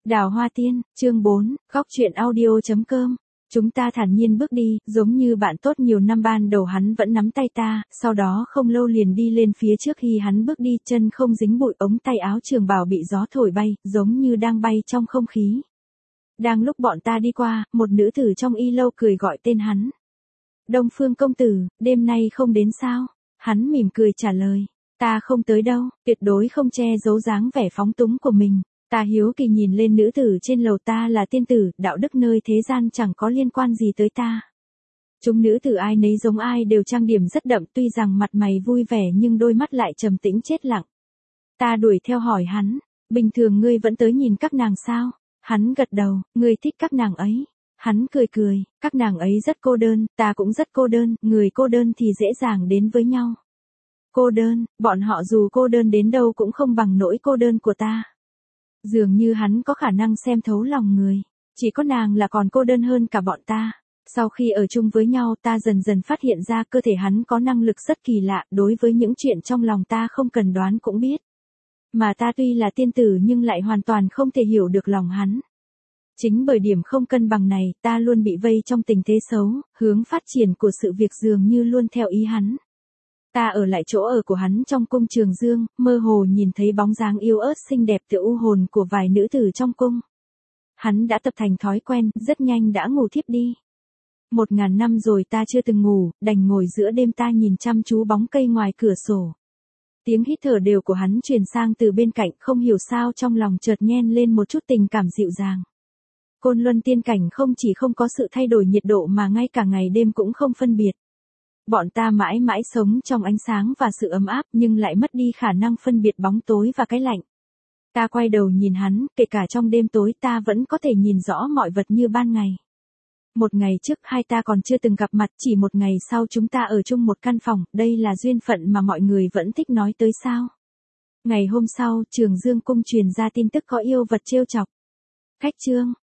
Đào Hoa Tiên, chương 4, góc truyện audio.com. Chúng ta thản nhiên bước đi, giống như bạn tốt nhiều năm ban đầu hắn vẫn nắm tay ta, sau đó không lâu liền đi lên phía trước khi hắn bước đi, chân không dính bụi, ống tay áo trường bào bị gió thổi bay, giống như đang bay trong không khí. Đang lúc bọn ta đi qua, một nữ tử trong y lâu cười gọi tên hắn. Đông Phương công tử, đêm nay không đến sao? Hắn mỉm cười trả lời. Ta không tới đâu, tuyệt đối không che giấu dáng vẻ phóng túng của mình. Ta hiếu kỳ nhìn lên nữ tử trên lầu, ta là tiên tử, đạo đức nơi thế gian chẳng có liên quan gì tới ta. Chúng nữ tử ai nấy giống ai đều trang điểm rất đậm, tuy rằng mặt mày vui vẻ nhưng đôi mắt lại trầm tĩnh chết lặng. Ta đuổi theo hỏi hắn, bình thường ngươi vẫn tới nhìn các nàng sao? Hắn gật đầu, ngươi thích các nàng ấy. Hắn cười cười, các nàng ấy rất cô đơn, ta cũng rất cô đơn, người cô đơn thì dễ dàng đến với nhau. Cô đơn, bọn họ dù cô đơn đến đâu cũng không bằng nỗi cô đơn của ta. Dường như hắn có khả năng xem thấu lòng người. Chỉ có nàng là còn cô đơn hơn cả bọn ta. Sau khi ở chung với nhau, ta dần dần phát hiện ra cơ thể hắn có năng lực rất kỳ lạ, đối với những chuyện trong lòng ta không cần đoán cũng biết. Mà ta tuy là tiên tử nhưng lại hoàn toàn không thể hiểu được lòng hắn. Chính bởi điểm không cân bằng này, ta luôn bị vây trong tình thế xấu, hướng phát triển của sự việc dường như luôn theo ý hắn. Ta ở lại chỗ ở của hắn trong cung Trường Dương, mơ hồ nhìn thấy bóng dáng yếu ớt xinh đẹp tựa u hồn của vài nữ tử trong cung. Hắn đã tập thành thói quen, rất nhanh đã ngủ thiếp đi. 1000 năm rồi ta chưa từng ngủ, đành ngồi giữa đêm ta nhìn chăm chú bóng cây ngoài cửa sổ. Tiếng hít thở đều của hắn truyền sang từ bên cạnh, không hiểu sao trong lòng chợt nhen lên một chút tình cảm dịu dàng. Côn Luân tiên cảnh không chỉ không có sự thay đổi nhiệt độ mà ngay cả ngày đêm cũng không phân biệt. Bọn ta mãi mãi sống trong ánh sáng và sự ấm áp nhưng lại mất đi khả năng phân biệt bóng tối và cái lạnh. Ta quay đầu nhìn hắn, kể cả trong đêm tối ta vẫn có thể nhìn rõ mọi vật như ban ngày. Một ngày trước hai ta còn chưa từng gặp mặt, chỉ một ngày sau chúng ta ở chung một căn phòng, đây là duyên phận mà mọi người vẫn thích nói tới sao. Ngày hôm sau, Trường Dương cung truyền ra tin tức có yêu vật trêu chọc. Khách Trương,